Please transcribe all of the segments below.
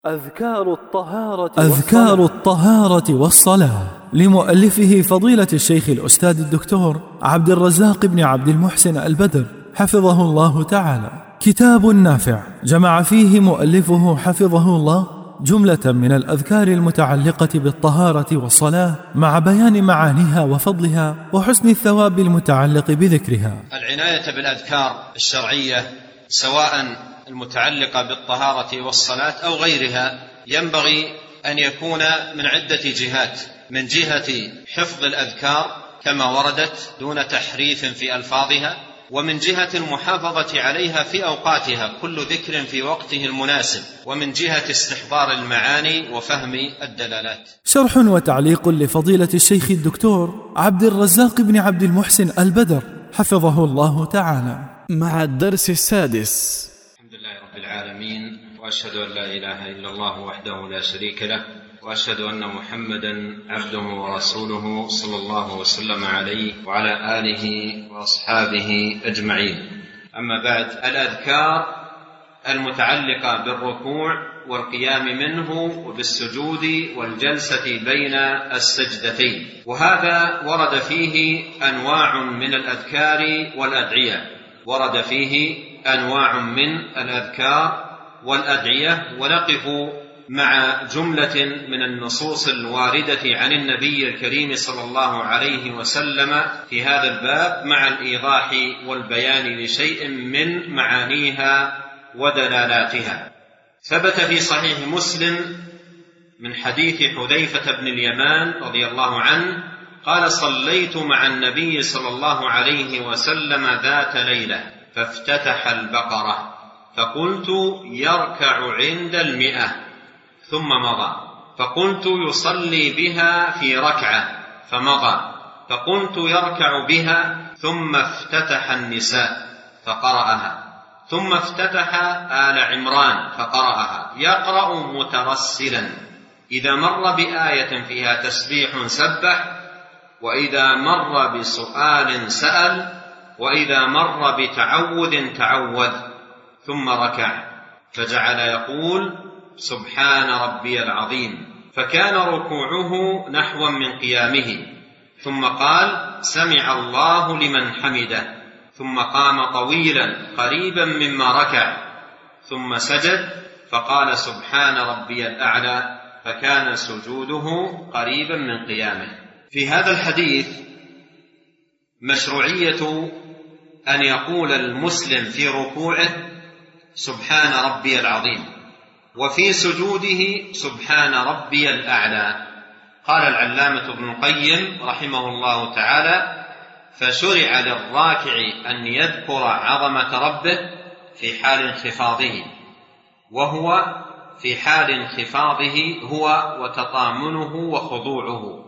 أذكار الطهارة والصلاة لمؤلفه فضيلة الشيخ الأستاذ الدكتور عبد الرزاق بن عبد المحسن البدر حفظه الله تعالى. كتاب نافع جمع فيه مؤلفه حفظه الله جملة من الأذكار المتعلقة بالطهارة والصلاة مع بيان معانيها وفضلها وحسن الثواب المتعلق بذكرها. العناية بالأذكار الشرعية سواء المتعلقة بالطهارة والصلاة أو غيرها ينبغي أن يكون من عدة جهات: من جهة حفظ الأذكار كما وردت دون تحريف في ألفاظها، ومن جهة المحافظة عليها في أوقاتها كل ذكر في وقته المناسب، ومن جهة استحضار المعاني وفهم الدلالات. شرح وتعليق لفضيلة الشيخ الدكتور عبد الرزاق بن عبد المحسن البدر حفظه الله تعالى مع الدرس السادس. الحمد لله رب العالمين، وأشهد أن لا إله إلا الله وحده لا شريك له، وأشهد أن محمدا عبده ورسوله صلى الله وسلم عليه وعلى آله وأصحابه أجمعين. أما بعد، الأذكار المتعلقة بالركوع والقيام منه وبالسجود والجلسة بين السجدتين، وهذا ورد فيه أنواع من الأذكار والأدعية، ورد فيه أنواع من الأذكار والأدعية، ونقف مع جملة من النصوص الواردة عن النبي الكريم صلى الله عليه وسلم في هذا الباب مع الإيضاح والبيان لشيء من معانيها ودلالاتها. ثبت في صحيح مسلم من حديث حذيفة بن اليمان رضي الله عنه قال: صليت مع النبي صلى الله عليه وسلم ذات ليلة فافتتح البقرة فقلت يركع عند 100 ثم مضى، فقلت يصلي بها في ركعة فمضى، فقلت يركع بها، ثم افتتح النساء فقرأها، ثم افتتح آل عمران فقرأها، يقرأ مترسلا، إذا مر بآية فيها تسبيح سبح، وإذا مر بسؤال سأل، وإذا مر بتعوذ تعوذ، ثم ركع فجعل يقول: سبحان ربي العظيم، فكان ركوعه نحوا من قيامه، ثم قال: سمع الله لمن حمده، ثم قام طويلا قريبا مما ركع، ثم سجد فقال: سبحان ربي الأعلى، فكان سجوده قريبا من قيامه. في هذا الحديث مشروعية أن يقول المسلم في ركوعه سبحان ربي العظيم، وفي سجوده سبحان ربي الأعلى. قال العلامة ابن القيم رحمه الله تعالى: فشرع للراكع أن يذكر عظمة ربه في حال انخفاضه، وهو في حال انخفاضه هو وتطامنه وخضوعه،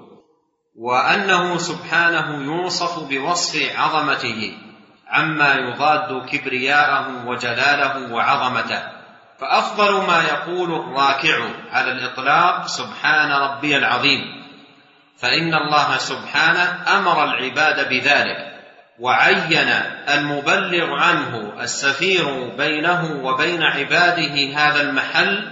وأنه سبحانه يوصف بوصف عظمته عما يضاد كبرياءه وجلاله وعظمته، فأفضل ما يقول الراكع على الإطلاق سبحان ربي العظيم، فإن الله سبحانه أمر العباد بذلك، وعين المبلغ عنه السفير بينه وبين عباده هذا المحل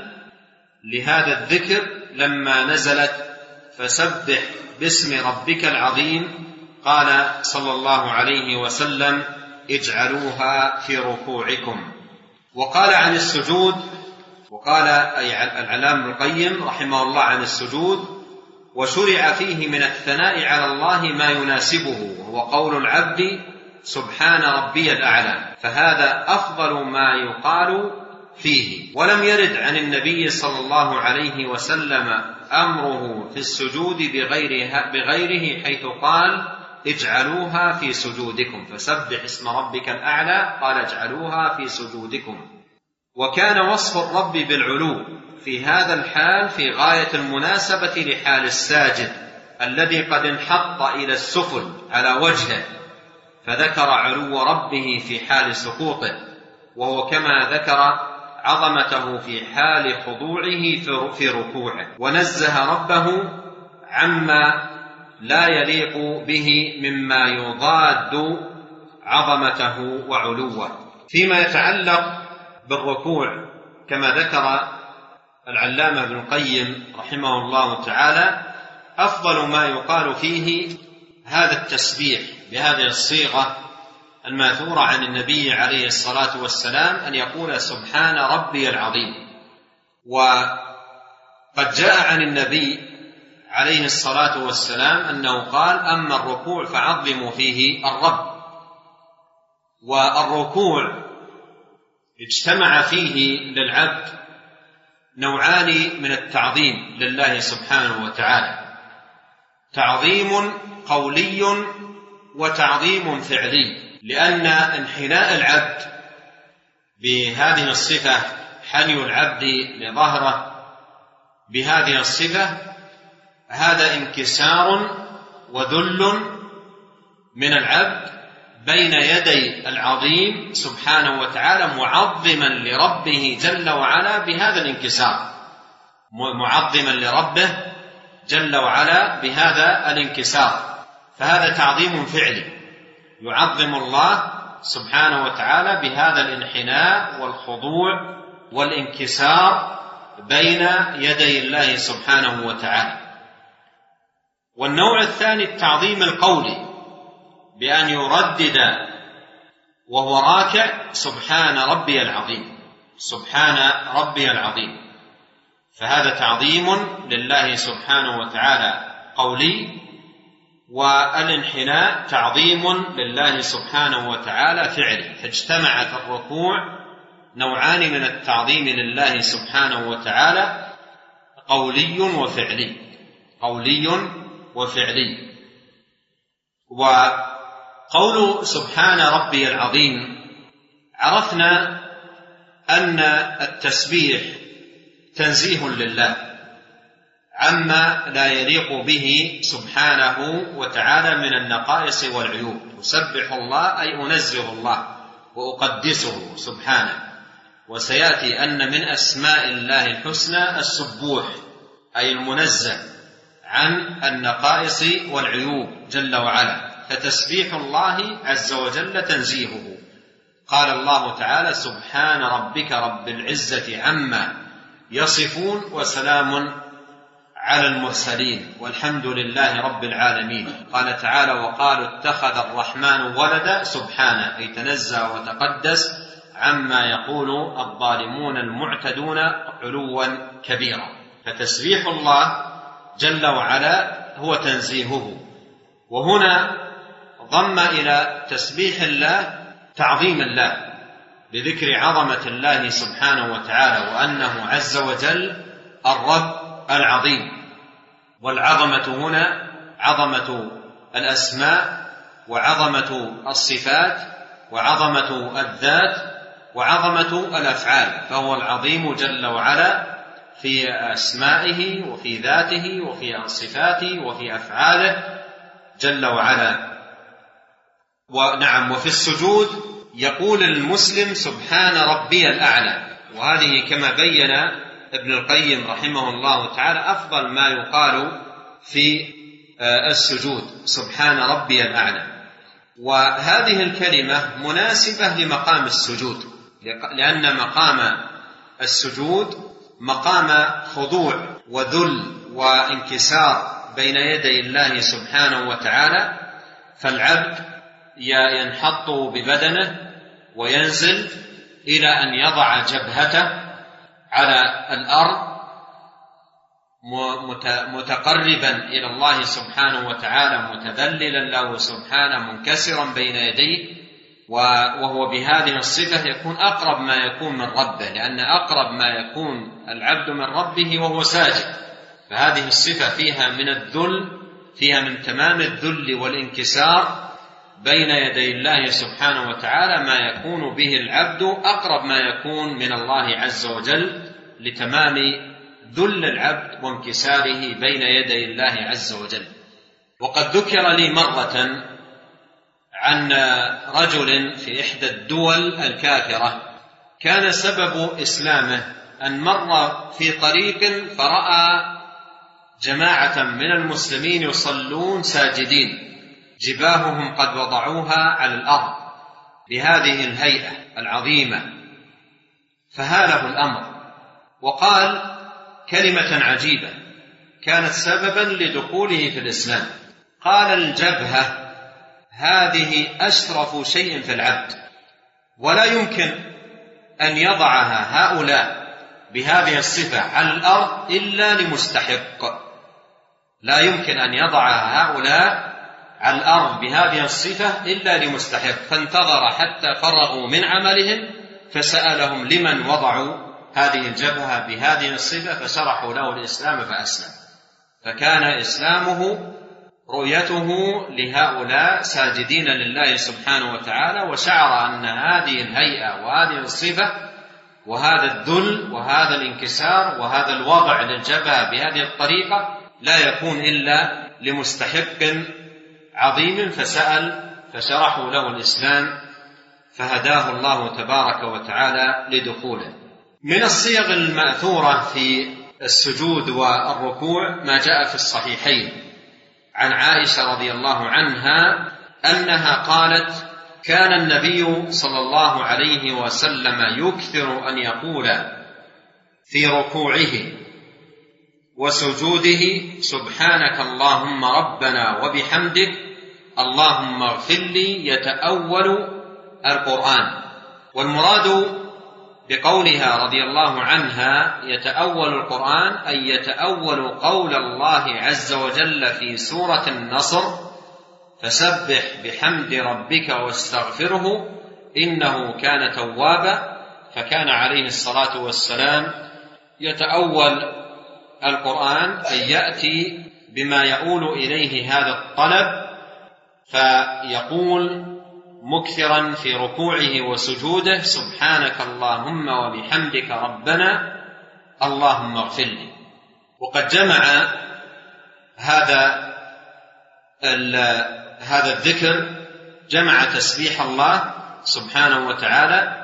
لهذا الذكر لما نزلت: فسبح باسم ربك العظيم. قال صلى الله عليه وسلم: اجعلوها في ركوعكم. وقال عن السجود، وقال أي العلامة ابن القيم رحمه الله عن السجود: وشرع فيه من الثناء على الله ما يناسبه، وهو قول العبد سبحان ربي الأعلى، فهذا أفضل ما يقال فيه. ولم يرد عن النبي صلى الله عليه وسلم أمره في السجود بغيره حيث قال: اجعلوها في سجودكم، فسبح اسم ربك الأعلى، قال: اجعلوها في سجودكم. وكان وصف الرب بالعلو في هذا الحال في غاية المناسبة لحال الساجد الذي قد انحط إلى السفل على وجهه، فذكر علو ربه في حال سقوطه، وهو كما ذكر عظمته في حال خضوعه في ركوعه، ونزه ربه عما لا يليق به مما يضاد عظمته وعلوه. فيما يتعلق بالركوع كما ذكر العلامة ابن القيم رحمه الله تعالى: أفضل ما يقال فيه هذا التسبيح بهذه الصيغة الماثورة عن النبي عليه الصلاة والسلام أن يقول سبحان ربي العظيم. وقد جاء عن النبي عليه الصلاة والسلام أنه قال: أما الركوع فعظموا فيه الرب. والركوع اجتمع فيه للعبد نوعان من التعظيم لله سبحانه وتعالى: تعظيم قولي وتعظيم فعلي، لأن انحناء العبد بهذه الصفة، حني العبد لظهره بهذه الصفة، هذا انكسار وذل من العبد بين يدي العظيم سبحانه وتعالى، معظما لربه جل وعلا بهذا الانكسار، معظما لربه جل وعلا بهذا الانكسار. فهذا تعظيم فعلي، يعظم الله سبحانه وتعالى بهذا الانحناء والخضوع والانكسار بين يدي الله سبحانه وتعالى. والنوع الثاني التعظيم القولي، بأن يردد وهو راكع سبحان ربي العظيم، سبحان ربي العظيم. فهذا تعظيم لله سبحانه وتعالى قولي، والانحناء تعظيم لله سبحانه وتعالى فعلي. فاجتمع في الركوع نوعان من التعظيم لله سبحانه وتعالى: قولي وفعلي، قولي وفعلي. وقول سبحان ربي العظيم، عرفنا أن التسبيح تنزيه لله عما لا يليق به سبحانه وتعالى من النقائص والعيوب. أسبح الله أي أنزه الله وأقدسه سبحانه. وسيأتي أن من أسماء الله الحسنى السبوح، أي المنزه عن النقائص والعيوب جل وعلا. فتسبيح الله عز وجل تنزيهه. قال الله تعالى: سبحان ربك رب العزة عما يصفون وسلام على المرسلين والحمد لله رب العالمين. قال تعالى: وقالوا اتخذ الرحمن ولدا، سبحانه أي تنزه وتقدس عما يقول الظالمون المعتدون علوا كبيرا. فتسبيح الله جل وعلا هو تنزيهه. وهنا ضم إلى تسبيح الله تعظيم الله بذكر عظمة الله سبحانه وتعالى، وأنه عز وجل الرب العظيم. والعظمة هنا عظمة الأسماء، وعظمة الصفات، وعظمة الذات، وعظمة الأفعال. فهو العظيم جل وعلا في أسمائه وفي ذاته وفي صفاته وفي أفعاله جل وعلا. ونعم، وفي السجود يقول المسلم سبحان ربي الأعلى. وهذه كما بين ابن القيم رحمه الله تعالى أفضل ما يقال في السجود، سبحان ربي الأعلى. وهذه الكلمة مناسبة لمقام السجود، لأن مقام السجود مقام خضوع وذل وانكسار بين يدي الله سبحانه وتعالى. فالعبد ينحط ببدنه وينزل إلى أن يضع جبهته على الأرض متقربا إلى الله سبحانه وتعالى، متذللا له سبحانه، منكسرا بين يديه. وهو بهذه الصفة يكون أقرب ما يكون من ربه، لأن أقرب ما يكون العبد من ربه وهو ساجد. فهذه الصفة فيها من الذل، فيها من تمام الذل والانكسار بين يدي الله سبحانه وتعالى، ما يكون به العبد أقرب ما يكون من الله عز وجل، لتمام ذل العبد وانكساره بين يدي الله عز وجل. وقد ذكر لي مرة عن رجل في إحدى الدول الكافرة كان سبب إسلامه أن مر في طريق فرأى جماعة من المسلمين يصلون ساجدين، جباههم قد وضعوها على الأرض بهذه الهيئة العظيمة. فهاله الأمر وقال: كلمة عجيبة كانت سببا لدخوله في الإسلام. قال: الجبهة هذه أشرف شيء في العبد، ولا يمكن أن يضعها هؤلاء بهذه الصفة على الأرض إلا لمستحق. لا يمكن أن يضعها هؤلاء على الأرض بهذه الصفة إلا لمستحق. فانتظر حتى فرغوا من عملهم فسألهم لمن وضعوا هذه الجبهة بهذه الصفة، فشرحوا له الإسلام فأسلم. فكان إسلامه رؤيته لهؤلاء ساجدين لله سبحانه وتعالى، وشعر أن هذه الهيئة وهذه الصفة وهذا الذل وهذا الانكسار وهذا الوضع للجبهة بهذه الطريقة لا يكون إلا لمستحق عظيم. فسأل فشرحوا له الإسلام فهداه الله تبارك وتعالى لدخوله. من الصيغ المأثورة في السجود والركوع ما جاء في الصحيحين عن عائشة رضي الله عنها أنها قالت: كان النبي صلى الله عليه وسلم يكثر أن يقول في ركوعه وسجوده: سبحانك اللهم ربنا وبحمدك اللهم اغفر لي، يتأول القرآن. والمراد بقولها رضي الله عنها يتأول القرآن أي يتأول قول الله عز وجل في سورة النصر: فسبح بحمد ربك واستغفره إنه كان توابا. فكان عليه الصلاة والسلام يتأول القرآن أي يأتي بما يؤول إليه هذا الطلب، فيقول مكثرا في ركوعه وسجوده: سبحانك اللهم وبحمدك ربنا اللهم اغفر لي. وقد جمع هذا الذكر، جمع تسبيح الله سبحانه وتعالى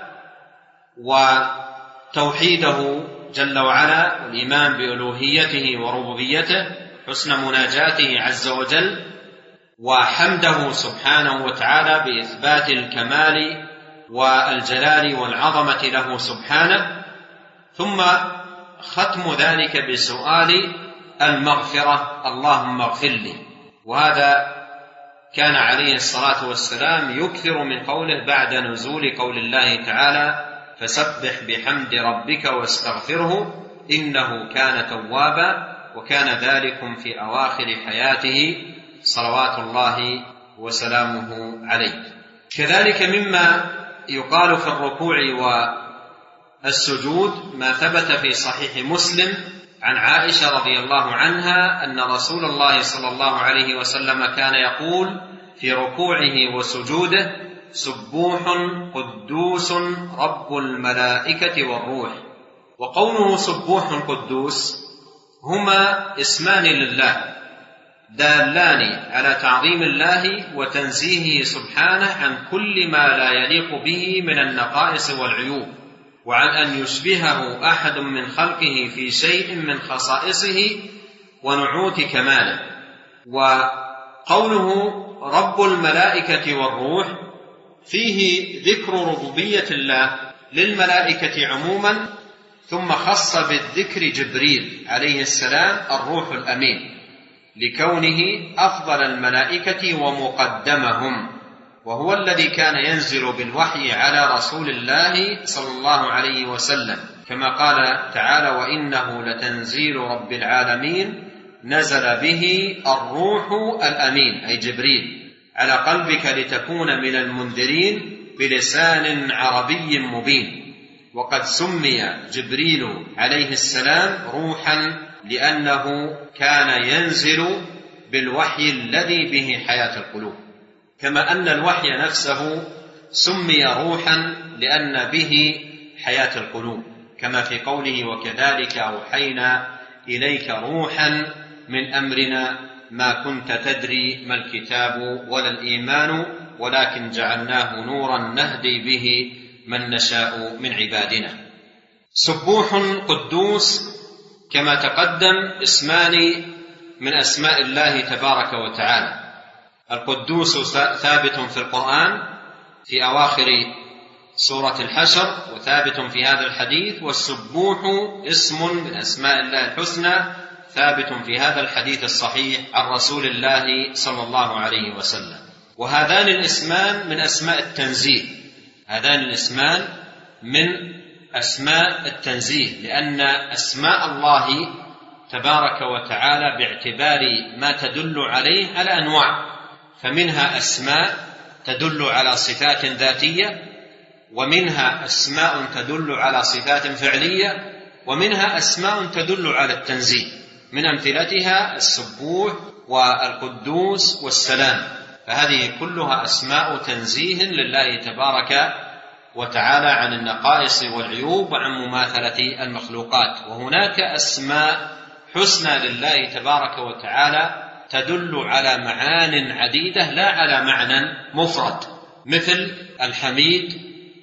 وتوحيده جل وعلا والإيمان بألوهيته وربوبيته، حسن مناجاته عز وجل، وحمده سبحانه وتعالى بإثبات الكمال والجلال والعظمة له سبحانه، ثم ختم ذلك بسؤال المغفرة: اللهم اغفر لي. وهذا كان عليه الصلاة والسلام يكثر من قوله بعد نزول قول الله تعالى: فسبح بحمد ربك واستغفره إنه كان توابا. وكان ذلكم في أواخر حياته صلوات الله وسلامه عليه. كذلك مما يقال في الركوع والسجود ما ثبت في صحيح مسلم عن عائشة رضي الله عنها أن رسول الله صلى الله عليه وسلم كان يقول في ركوعه وسجوده: سبوح قدوس رب الملائكة والروح. وقوله سبوح قدوس هما اسمان لله دالان على تعظيم الله وتنزيهه سبحانه عن كل ما لا يليق به من النقائص والعيوب، وعن أن يشبهه أحد من خلقه في شيء من خصائصه ونعوت كماله. وقوله رب الملائكة والروح فيه ذكر ربوبية الله للملائكة عموما، ثم خص بالذكر جبريل عليه السلام الروح الأمين لكونه أفضل الملائكة ومقدمهم، وهو الذي كان ينزل بالوحي على رسول الله صلى الله عليه وسلم، كما قال تعالى: وإنه لتنزيل رب العالمين نزل به الروح الأمين أي جبريل على قلبك لتكون من المنذرين بلسان عربي مبين. وقد سمي جبريل عليه السلام روحا لأنه كان ينزل بالوحي الذي به حياة القلوب، كما أن الوحي نفسه سمي روحا لأن به حياة القلوب، كما في قوله: وكذلك أوحينا إليك روحا من أمرنا ما كنت تدري ما الكتاب ولا الإيمان ولكن جعلناه نورا نهدي به من نشاء من عبادنا. سبوح قدوس كما تقدم اسمان من أسماء الله تبارك وتعالى. القدوس ثابت في القرآن في أواخر سورة الحشر وثابت في هذا الحديث، والسبوح اسم من أسماء الله الحسنى ثابت في هذا الحديث الصحيح عن رسول الله صلى الله عليه وسلم. وهذان الاسمان من أسماء التنزيه، هذان الاسمان من أسماء التنزيه، لأن أسماء الله تبارك وتعالى باعتبار ما تدل عليه على أنواع، فمنها أسماء تدل على صفات ذاتية، ومنها أسماء تدل على صفات فعلية، ومنها أسماء تدل على التنزيه، من أمثلتها السبوح والقدوس والسلام، فهذه كلها أسماء تنزيه لله تبارك وتعالى عن النقائص والعيوب وعن مماثلة المخلوقات. وهناك أسماء حسنى لله تبارك وتعالى تدل على معان عديدة لا على معنى مفرد، مثل الحميد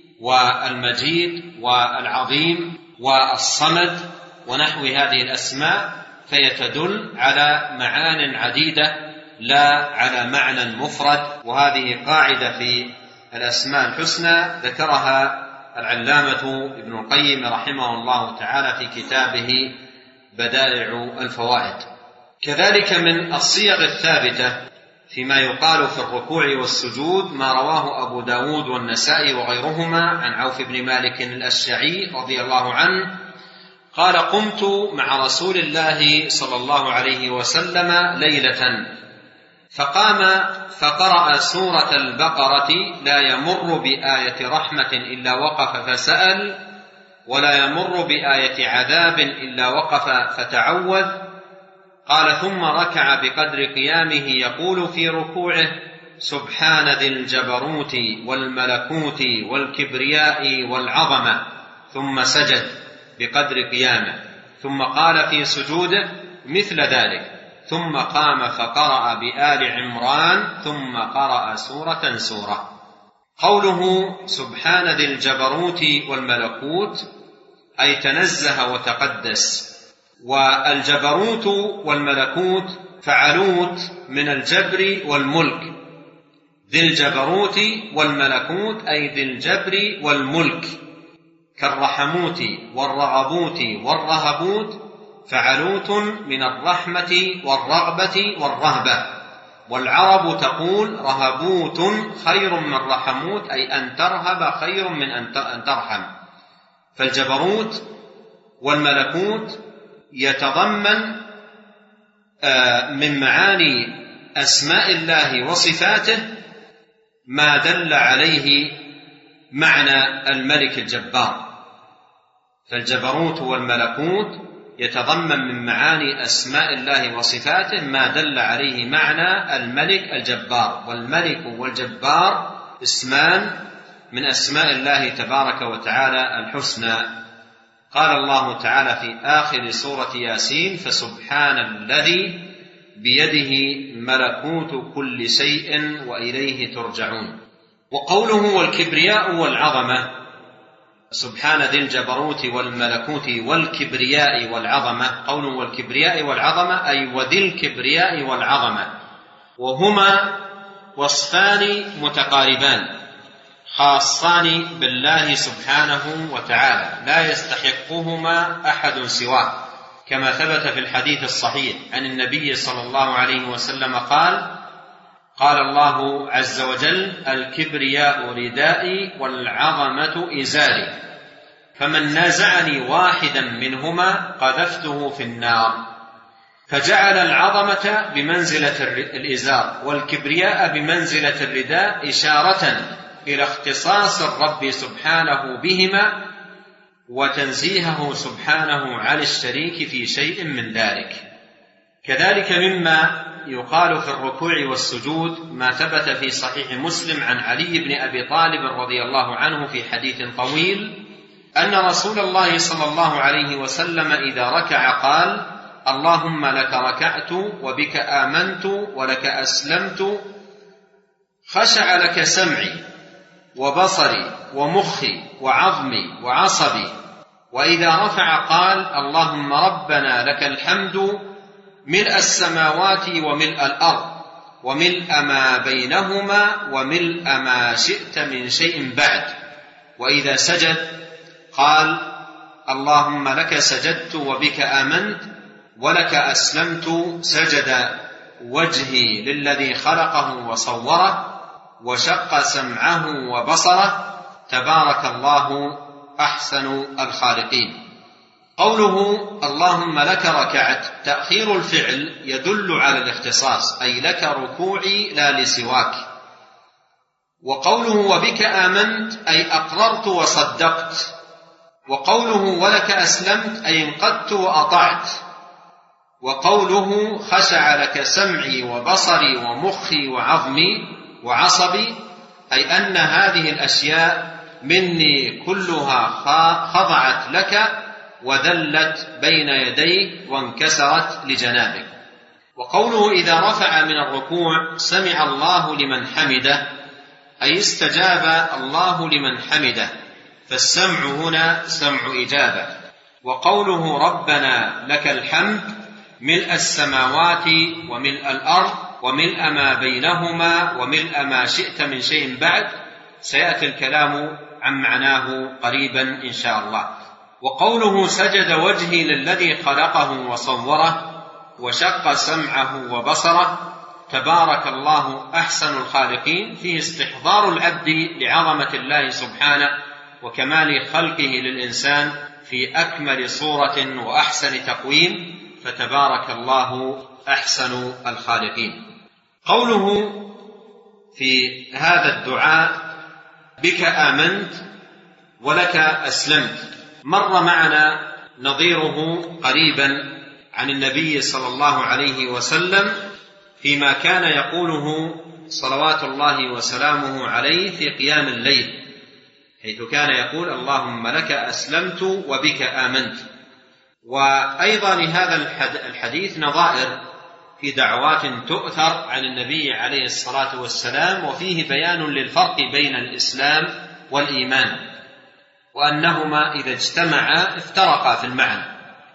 والمجيد والعظيم والصمد ونحو هذه الأسماء، فهي تدل على معان عديدة لا على معنى مفرد. وهذه قاعدة في الأسماء الحسنى ذكرها العلامة ابن القيم رحمه الله تعالى في كتابه بدائع الفوائد. كذلك من الصيغ الثابتة فيما يقال في الركوع والسجود ما رواه أبو داود والنسائي وغيرهما عن عوف بن مالك الأشجعي رضي الله عنه قال: قمت مع رسول الله صلى الله عليه وسلم ليلة فقام فقرأ سورة البقرة: لا يمر بآية رحمة إلا وقف فسأل، ولا يمر بآية عذاب إلا وقف فتعوذ. قال: ثم ركع بقدر قيامه يقول في ركوعه: سبحان ذي الجبروت والملكوت والكبرياء والعظمة، ثم سجد بقدر قيامه، ثم قال في سجوده مثل ذلك، ثم قام فقرأ بآل عمران، ثم قرأ سورة سورة. قوله سبحان ذي الجبروت والملكوت أي تنزه وتقدس، والجبروت والملكوت فعلوت من الجبر والملك، ذي الجبروت والملكوت أي ذي الجبر والملك، كالرحموت والرغبوت والرهبوت فعلوت من الرحمة والرغبة والرهبة. والعرب تقول رهبوت خير من رحموت، أي أن ترهب خير من أن ترحم. فالجبروت والملكوت يتضمن من معاني أسماء الله وصفاته ما دل عليه معنى الملك الجبار. فالجبروت والملكوت يتضمن من معاني أسماء الله وصفاته ما دل عليه معنى الملك الجبار. والملك والجبار اسمان من أسماء الله تبارك وتعالى الحسنى. قال الله تعالى في آخر سورة ياسين: فسبحان الذي بيده ملكوت كل شيء وإليه ترجعون. وقوله والكبرياء والعظمة، سبحان ذي الجبروت والملكوت والكبرياء والعظمة، قوله والكبرياء والعظمة أي وذي الكبرياء والعظمة، وهما وصفان متقاربان خاصان بالله سبحانه وتعالى لا يستحقهما أحد سواه، كما ثبت في الحديث الصحيح عن النبي صلى الله عليه وسلم قال: قال الله عز وجل: الكبرياء ردائي والعظمة إزاري، فمن نازعني واحدا منهما قذفته في النار. فجعل العظمة بمنزلة الإزار والكبرياء بمنزلة الرداء، إشارة إلى اختصاص الرب سبحانه بهما وتنزيهه سبحانه عن الشريك في شيء من ذلك. كذلك مما يقال في الركوع والسجود ما ثبت في صحيح مسلم عن علي بن أبي طالب رضي الله عنه في حديث طويل أن رسول الله صلى الله عليه وسلم إذا ركع قال: اللهم لك ركعت وبك آمنت ولك أسلمت، خشع لك سمعي وبصري ومخي وعظمي وعصبي. وإذا رفع قال: اللهم ربنا لك الحمد ملء السماوات وملء الأرض وملء ما بينهما وملء ما شئت من شيء بعد. وإذا سجد قال اللهم لك سجدت وبك آمنت ولك أسلمت، سجد وجهي للذي خلقه وصوره وشق سمعه وبصره، تبارك الله أحسن الخالقين. قوله اللهم لك ركعت، تأخير الفعل يدل على الاختصاص، أي لك ركوعي لا لسواك. وقوله وبك آمنت أي أقررت وصدقت. وقوله ولك أسلمت أي انقدت وأطعت. وقوله خشع لك سمعي وبصري ومخي وعظمي وعصبي أي أن هذه الأشياء مني كلها خضعت لك وذلت بين يديك وانكسرت لجنابك. وقوله إذا رفع من الركوع سمع الله لمن حمده أي استجاب الله لمن حمده، فالسمع هنا سمع إجابة. وقوله ربنا لك الحمد ملء السماوات وملء الأرض وملء ما بينهما وملء ما شئت من شيء بعد، سيأتي الكلام عن معناه قريبا إن شاء الله. وقوله سجد وجهي للذي خلقه وصوره وشق سمعه وبصره، تبارك الله أحسن الخالقين، فيه استحضار العبد لعظمة الله سبحانه وكمال خلقه للإنسان في أكمل صورة وأحسن تقويم، فتبارك الله أحسن الخالقين. قوله في هذا الدعاء بك آمنت ولك أسلمت، مر معنا نظيره قريبا عن النبي صلى الله عليه وسلم فيما كان يقوله صلوات الله وسلامه عليه في قيام الليل، حيث كان يقول اللهم لك أسلمت وبك آمنت. وأيضا لهذا الحديث نظائر في دعوات تؤثر عن النبي عليه الصلاة والسلام، وفيه بيان للفرق بين الإسلام والإيمان، وأنهما إذا اجتمعا افترقا في المعنى،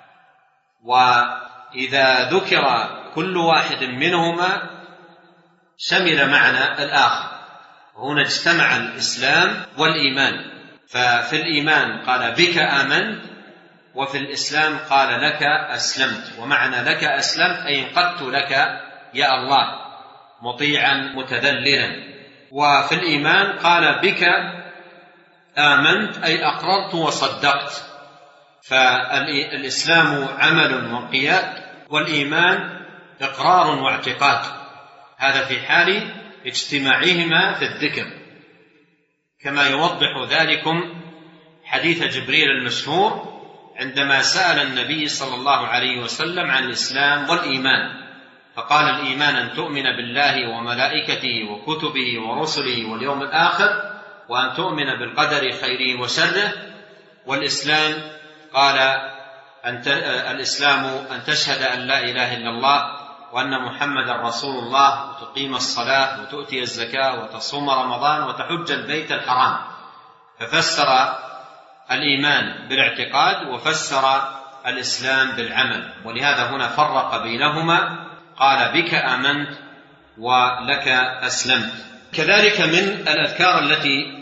وإذا ذكر كل واحد منهما شمل معنى الآخر. هنا اجتمع الإسلام والإيمان، ففي الإيمان قال بك آمنت، وفي الإسلام قال لك أسلمت. ومعنى لك أسلمت أي انقدت لك يا الله مطيعا متذللا. وفي الإيمان قال بك آمنت أي أقررت وصدقت. فالإسلام عمل وانقياد، والإيمان إقرار واعتقاد، هذا في حال اجتماعهما في الذكر، كما يوضح ذلكم حديث جبريل المشهور عندما سأل النبي صلى الله عليه وسلم عن الإسلام والإيمان، فقال الإيمان أن تؤمن بالله وملائكته وكتبه ورسله واليوم الآخر، وأن تؤمن بالقدر خيره وشره. والإسلام قال الإسلام أن تشهد أن لا إله إلا الله وأن محمد رسول الله، وتقيم الصلاة وتؤتي الزكاة وتصوم رمضان وتحج البيت الحرام. ففسر الإيمان بالاعتقاد وفسر الإسلام بالعمل، ولهذا هنا فرق بينهما، قال بك آمنت ولك أسلمت. كذلك من الأذكار التي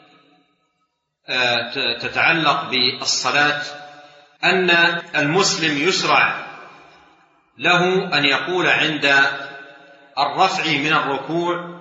تتعلق بالصلاة أن المسلم يشرع له أن يقول عند الرفع من الركوع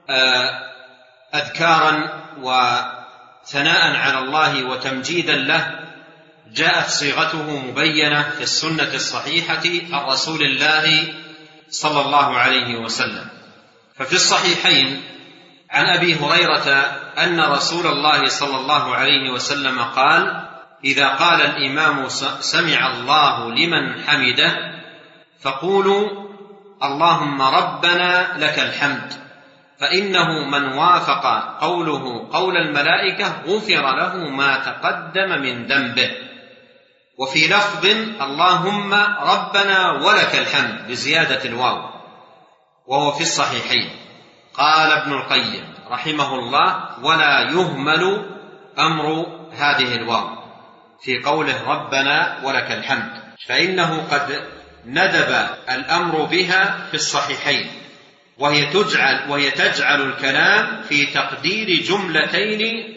أذكارا وثناء على الله وتمجيدا له، جاءت صيغته مبينة في السنة الصحيحة عن رسول الله صلى الله عليه وسلم. ففي الصحيحين عن أبي هريرة أن رسول الله صلى الله عليه وسلم قال: إذا قال الإمام سمع الله لمن حمده فقولوا اللهم ربنا لك الحمد، فإنه من وافق قوله قول الملائكة غفر له ما تقدم من ذنبه. وفي لفظ اللهم ربنا ولك الحمد بزيادة الواو، وهو في الصحيحين. قال ابن القيم رحمه الله: ولا يهمل أمر هذه الواو في قوله ربنا ولك الحمد، فإنه قد ندب الأمر بها في الصحيحين، وهي تجعل الكلام في تقدير جملتين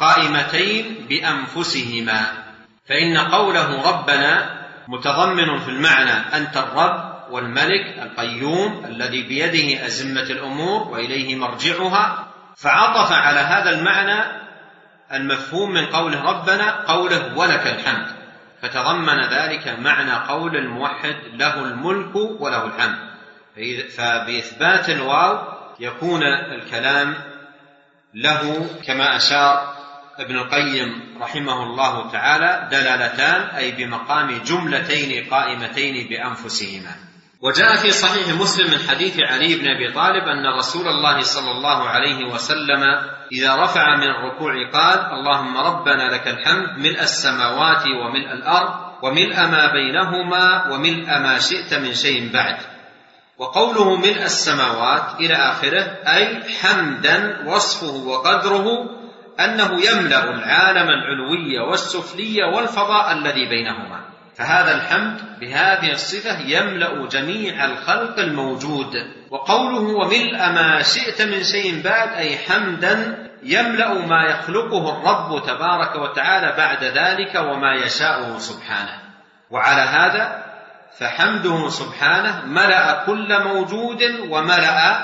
قائمتين بأنفسهما، فإن قوله ربنا متضمن في المعنى أنت الرب والملك القيوم الذي بيده أزمة الأمور وإليه مرجعها، فعطف على هذا المعنى المفهوم من قوله ربنا قوله ولك الحمد، فتضمن ذلك معنى قول الموحد له الملك وله الحمد. فبإثبات الواو يكون الكلام له كما أشار ابن القيم رحمه الله تعالى دلالتان، أي بمقام جملتين قائمتين بأنفسهما. وجاء في صحيح مسلم من حديث علي بن أبي طالب أن رسول الله صلى الله عليه وسلم إذا رفع من الركوع قال اللهم ربنا لك الحمد ملء السماوات وملء الأرض وملء ما بينهما وملء ما شئت من شيء بعد. وقوله ملء السماوات إلى آخره أي حمدا وصفه وقدره أنه يملأ العالم العلوي والسفلي والفضاء الذي بينهما، فهذا الحمد بهذه الصفة يملأ جميع الخلق الموجود. وقوله وملء ما شئت من شيء بعد أي حمدا يملأ ما يخلقه الرب تبارك وتعالى بعد ذلك وما يشاءه سبحانه. وعلى هذا فحمده سبحانه ملأ كل موجود وملأ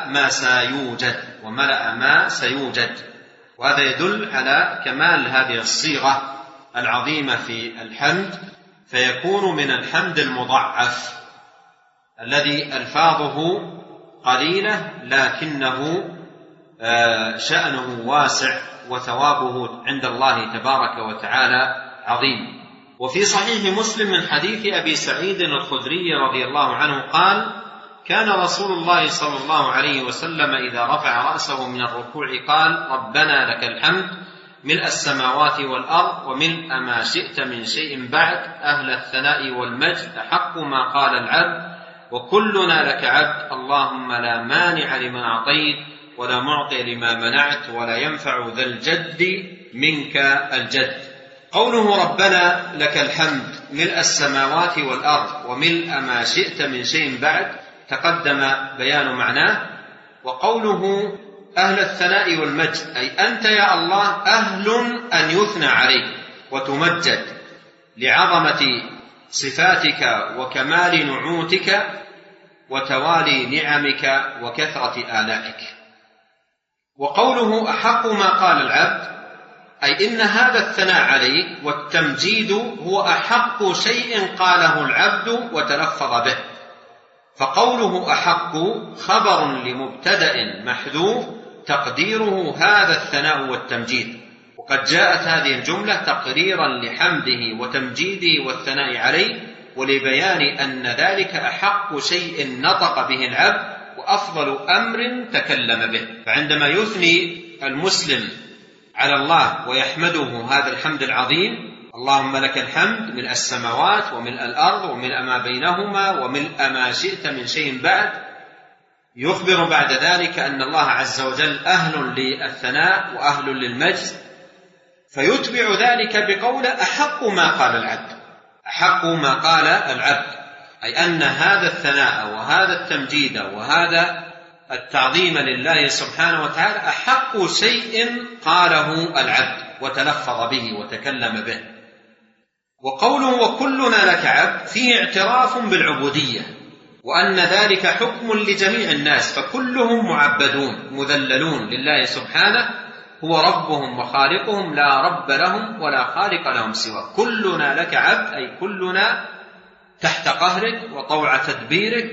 ما سيوجد، وهذا يدل على كمال هذه الصيغة العظيمة في الحمد، فيكون من الحمد المضاعف الذي ألفاظه قليلة لكنه شأنه واسع وثوابه عند الله تبارك وتعالى عظيم. وفي صحيح مسلم من حديث أبي سعيد الخدري رضي الله عنه قال كان رسول الله صلى الله عليه وسلم إذا رفع رأسه من الركوع قال ربنا لك الحمد ملء السماوات والأرض وملء ما شئت من شيء بعد أهل الثناء والمجد أحق ما قال العبد وكلنا لك عبد اللهم لا مانع لما أعطيت ولا معطي لما منعت ولا ينفع ذا الجد منك الجد. قوله ربنا لك الحمد ملء السماوات والأرض وملء ما شئت من شيء بعد تقدم بيان معناه. وقوله أهل الثناء والمجد أي أنت يا الله أهل أن يثنى عليك وتمجد لعظمة صفاتك وكمال نعوتك وتوالي نعمك وكثرة آلائك. وقوله أحق ما قال العبد أي إن هذا الثناء عليك والتمجيد هو أحق شيء قاله العبد وتلفظ به، فقوله أحق خبر لمبتدأ محذوف تقديره هذا الثناء والتمجيد، وقد جاءت هذه الجملة تقريرا لحمده وتمجيده والثناء عليه ولبيان أن ذلك أحق شيء نطق به العبد وأفضل أمر تكلم به. فعندما يثني المسلم على الله ويحمده هذا الحمد العظيم اللهم لك الحمد ملء السماوات وملء الأرض وملء ما بينهما وملء ما شئت من شيء بعد، يخبر بعد ذلك أن الله عز وجل أهل للثناء وأهل للمجد، فيتبع ذلك بقوله أحق ما قال العبد. أحق ما قال العبد أي أن هذا الثناء وهذا التمجيد وهذا التعظيم لله سبحانه وتعالى أحق شيء قاله العبد وتلفظ به وتكلم به. وقوله وكلنا لك عبد فيه اعتراف بالعبودية وأن ذلك حكم لجميع الناس، فكلهم معبدون مذللون لله سبحانه، هو ربهم وخالقهم لا رب لهم ولا خالق لهم سواه. كلنا لك عبد أي كلنا تحت قهرك وطوع تدبيرك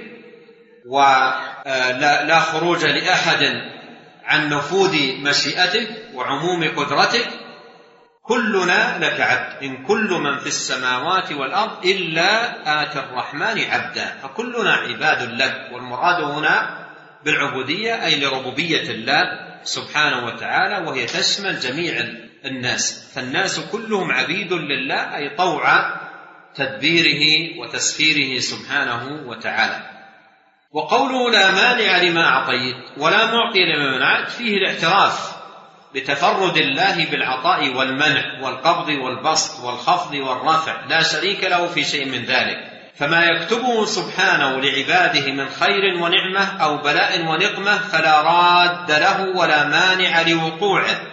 ولا خروج لأحد عن نفوذ مشيئتك وعموم قدرتك. كلنا لك عبد إن كل من في السماوات والأرض إلا آتي الرحمن عبدا، فكلنا عباد لك. والمراد هنا بالعبودية أي لربوبية الله سبحانه وتعالى، وهي تشمل جميع الناس، فالناس كلهم عبيد لله أي طوع تدبيره وتسخيره سبحانه وتعالى. وقوله لا مانع لما أعطيت ولا معطي لما منعت فيه الاعتراف بتفرد الله بالعطاء والمنع والقبض والبسط والخفض والرفع، لا شريك له في شيء من ذلك، فما يكتبه سبحانه لعباده من خير ونعمة أو بلاء ونقمة فلا راد له ولا مانع لوقوعه،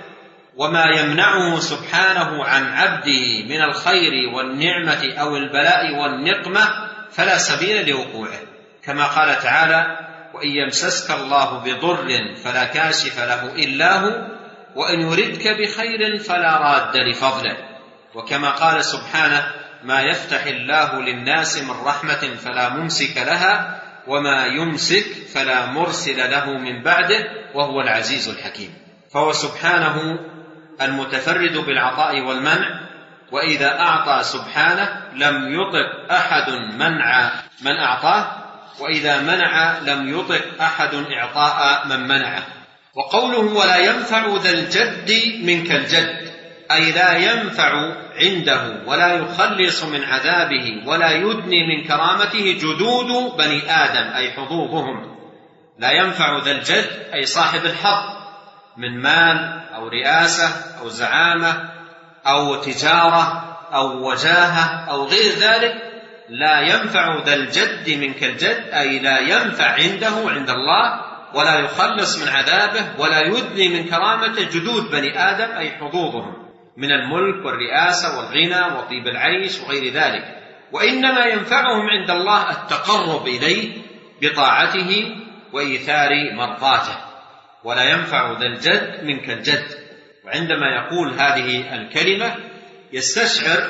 وما يمنعه سبحانه عن عبده من الخير والنعمة أو البلاء والنقمة فلا سبيل لوقوعه، كما قال تعالى: وإن يمسسك الله بضر فلا كاشف له إلا هو وإن يردك بخير فلا راد لفضله، وكما قال سبحانه: ما يفتح الله للناس من رحمة فلا ممسك لها وما يمسك فلا مرسل له من بعده وهو العزيز الحكيم. فهو سبحانه المتفرد بالعطاء والمنع، وإذا أعطى سبحانه لم يطق أحد منع من أعطاه، وإذا منع لم يطق أحد إعطاء من منعه. وقوله: ولا ينفع ذا الجد منك الجد، أي لا ينفع عنده ولا يخلص من عذابه ولا يدني من كرامته جدود بني آدم، أي حظوظهم. لا ينفع ذا الجد أي صاحب الحظ من مال أو رئاسة أو زعامة أو تجارة أو وجاهة أو غير ذلك. لا ينفع ذا الجد منك الجد أي لا ينفع عنده عند الله ولا يخلص من عذابه ولا يدني من كرامته جدود بني آدم، أي حظوظهم من الملك والرئاسة والغنى وطيب العيش وغير ذلك، وإنما ينفعهم عند الله التقرب إليه بطاعته وإيثار مرضاته. ولا ينفع ذا الجد منك الجد. وعندما يقول هذه الكلمة يستشعر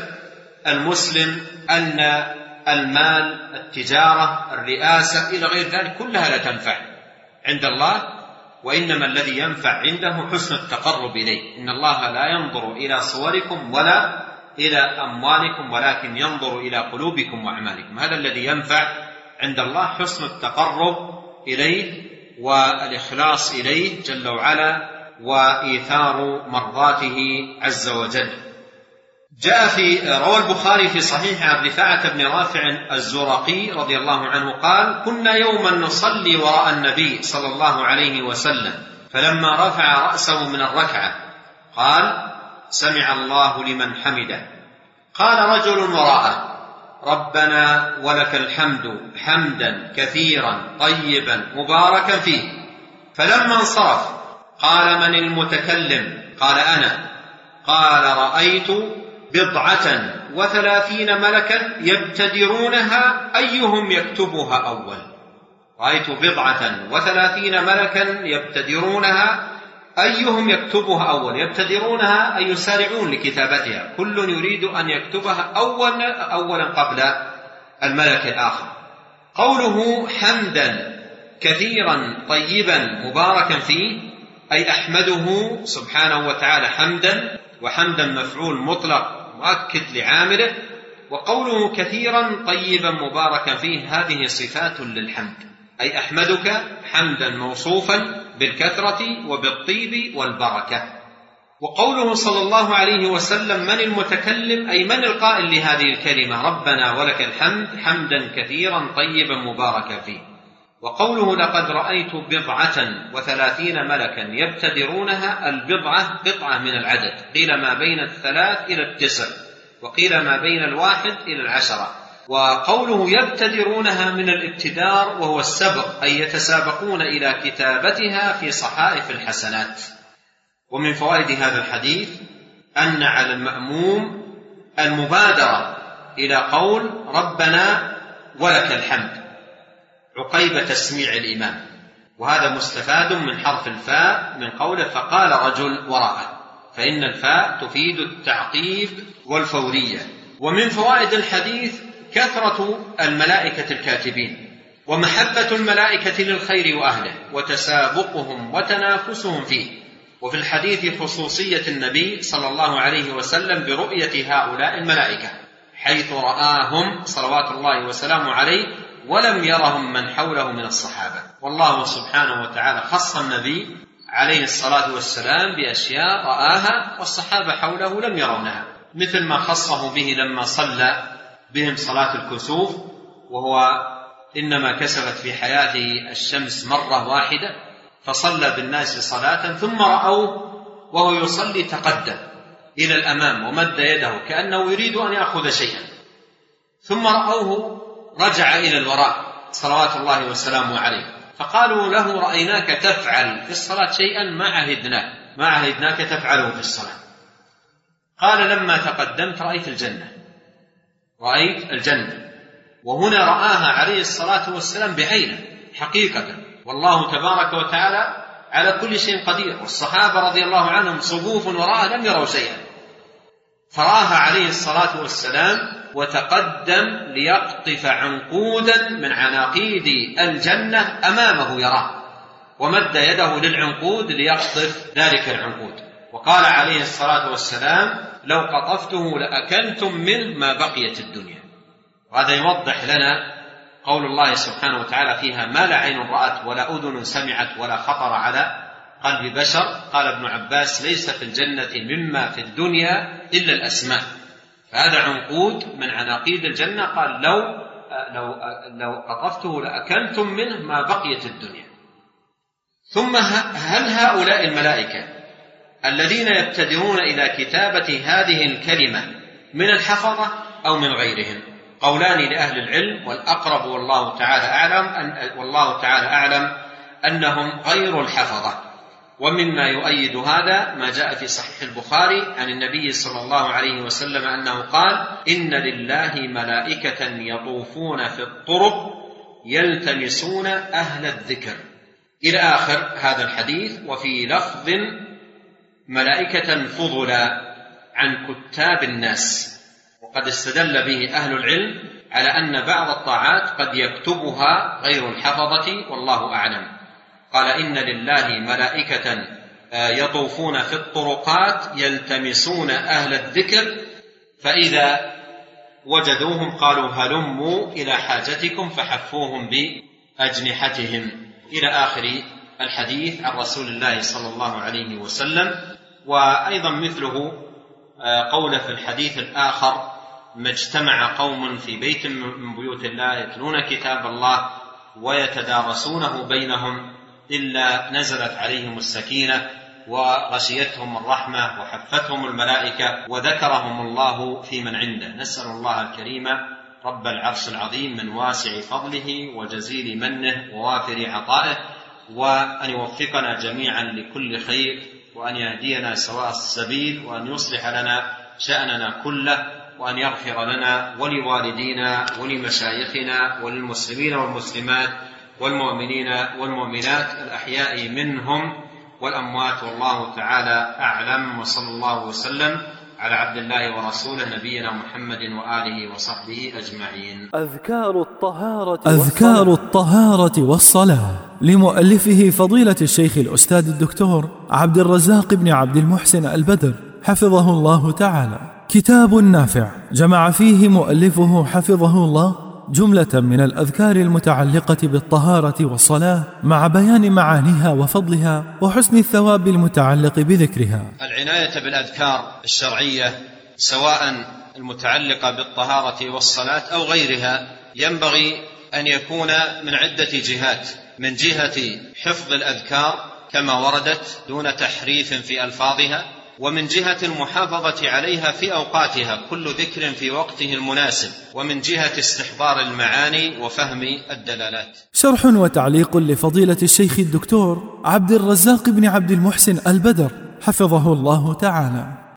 المسلم أن المال، التجارة، الرئاسة إلى غير ذلك كلها لا تنفع عند الله، وإنما الذي ينفع عنده حسن التقرب إليه. إن الله لا ينظر إلى صوركم ولا إلى أموالكم ولكن ينظر إلى قلوبكم وأعمالكم. هذا الذي ينفع عند الله، حسن التقرب إليه والإخلاص إليه جل وعلا وإيثار مرضاته عز وجل. روى البخاري في صحيح عن رفاعة بن رافع الزرقي رضي الله عنه قال: كنا يوما نصلي وراء النبي صلى الله عليه وسلم، فلما رفع رأسه من الركعة قال: سمع الله لمن حمده. قال رجل وراءه: ربنا ولك الحمد حمدا كثيرا طيبا مباركا فيه. فلما انصرف قال: من المتكلم؟ قال: أنا. قال: رأيت 37 ملكا يبتدرونها أيهم يكتبها أول. رأيت 37 ملكا يبتدرونها أيهم يكتبها أول. يبتدرونها أي يسارعون لكتابتها، كل يريد أن يكتبها أولا قبل الملك الآخر. قوله حمدا كثيرا طيبا مباركا فيه أي أحمده سبحانه وتعالى حمدا، وحمدا مفعول مطلق مؤكد لعامله. وقوله كثيرا طيبا مباركا فيه هذه صفات للحمد، أي أحمدك حمدا موصوفا بالكثرة وبالطيب والبركة. وقوله صلى الله عليه وسلم من المتكلم أي من القائل لهذه الكلمة ربنا ولك الحمد حمدا كثيرا طيبا مباركا فيه. وقوله لقد رأيت 37 ملكا يبتدرونها، البضعة قطعة من العدد، قيل ما بين 3 إلى 9 وقيل ما بين 1 إلى 10. وقوله يبتدرونها من الابتدار وهو السبق، أي يتسابقون إلى كتابتها في صحائف الحسنات. ومن فوائد هذا الحديث أن على المأموم المبادرة إلى قول ربنا ولك الحمد عقيب تسميع الإمام، وهذا مستفاد من حرف الفاء من قوله فقال رجل وراءه، فإن الفاء تفيد التعقيب والفورية. ومن فوائد الحديث كثرة الملائكة الكاتبين، ومحبة الملائكة للخير وأهله، وتسابقهم وتنافسهم فيه. وفي الحديث خصوصية النبي صلى الله عليه وسلم برؤية هؤلاء الملائكة حيث رآهم صلوات الله وسلامه عليه ولم يرهم من حوله من الصحابة. والله سبحانه وتعالى خص النبي عليه الصلاة والسلام بأشياء رآها والصحابة حوله لم يرونها، مثل ما خصه به لما صلى بهم صلاة الكسوف، وهو إنما كسفت في حياته الشمس مرة واحدة، فصلى بالناس صلاة ثم رأوه وهو يصلي تقدم إلى الأمام ومد يده كأنه يريد أن يأخذ شيئا، ثم رأوه رجع إلى الوراء صلوات الله وسلامه عليه، فقالوا له رأيناك تفعل في الصلاة شيئا ما عهدناه، ما عهدناك تفعله في الصلاة. قال لما تقدمت رأيت الجنة، وهنا رآها عليه الصلاة والسلام بعينه حقيقة، والله تبارك وتعالى على كل شيء قدير، والصحابة رضي الله عنهم صفوف وراءه لم يروا شيئا، فراها عليه الصلاة والسلام وتقدم ليقطف عنقودا من عناقيد الجنة أمامه يراه، ومد يده للعنقود ليقطف ذلك العنقود، وقال عليه الصلاة والسلام لو قطفته لأكلتم منه ما بقيت الدنيا. وهذا يوضح لنا قول الله سبحانه وتعالى فيها ما لا عين رأت ولا أذن سمعت ولا خطر على قلب بشر. قال ابن عباس ليس في الجنة مما في الدنيا إلا الأسماء، فهذا عنقود من عناقيد الجنة، قال لو قطفته لأكلتم منه ما بقيت الدنيا. ثم هل هؤلاء الملائكة الذين يبتدرون إلى كتابة هذه الكلمة من الحفظة أو من غيرهم؟ قولان لأهل العلم، والأقرب والله تعالى أعلم أنهم غير الحفظة. ومما يؤيد هذا ما جاء في صحيح البخاري عن النبي صلى الله عليه وسلم أنه قال إن لله ملائكة يطوفون في الطرق يلتمسون أهل الذكر، إلى آخر هذا الحديث. وفي لفظ ملائكة فضلا عن كتاب الناس، وقد استدل به أهل العلم على أن بعض الطاعات قد يكتبها غير الحفظة والله أعلم. قال إن لله ملائكة يطوفون في الطرقات يلتمسون أهل الذكر، فإذا وجدوهم قالوا هلموا إلى حاجتكم فحفوهم بأجنحتهم، إلى آخر الحديث عن رسول الله صلى الله عليه وسلم. وأيضا مثله قول في الحديث الآخر ما اجتمع قوم في بيت من بيوت الله يتلون كتاب الله ويتدارسونه بينهم إلا نزلت عليهم السكينة وغشيتهم الرحمة وحفتهم الملائكة وذكرهم الله في من عنده. نسأل الله الكريم رب العرش العظيم من واسع فضله وجزيل منه ووافر عطائه، وأن يوفقنا جميعا لكل خير، وأن يهدينا سواء السبيل، وأن يصلح لنا شأننا كله، وأن يغفر لنا ولوالدينا ولمشايخنا وللمسلمين والمسلمات والمؤمنين والمؤمنات الأحياء منهم والأموات، والله تعالى أعلم. وصلى الله وسلم على عبد الله ورسوله نبينا محمد وآله وصحبه أجمعين. أذكار الطهارة والصلاة لمؤلفه فضيلة الشيخ الأستاذ الدكتور عبد الرزاق بن عبد المحسن البدر حفظه الله تعالى. كتاب نافع جمع فيه مؤلفه حفظه الله جملة من الأذكار المتعلقة بالطهارة والصلاة مع بيان معانيها وفضلها وحسن الثواب المتعلق بذكرها. العناية بالأذكار الشرعية سواء المتعلقة بالطهارة والصلاة أو غيرها ينبغي أن يكون من عدة جهات: من جهة حفظ الأذكار كما وردت دون تحريف في ألفاظها، ومن جهة المحافظة عليها في أوقاتها كل ذكر في وقته المناسب، ومن جهة استحضار المعاني وفهم الدلالات. شرح وتعليق لفضيلة الشيخ الدكتور عبد الرزاق بن عبد المحسن البدر حفظه الله تعالى.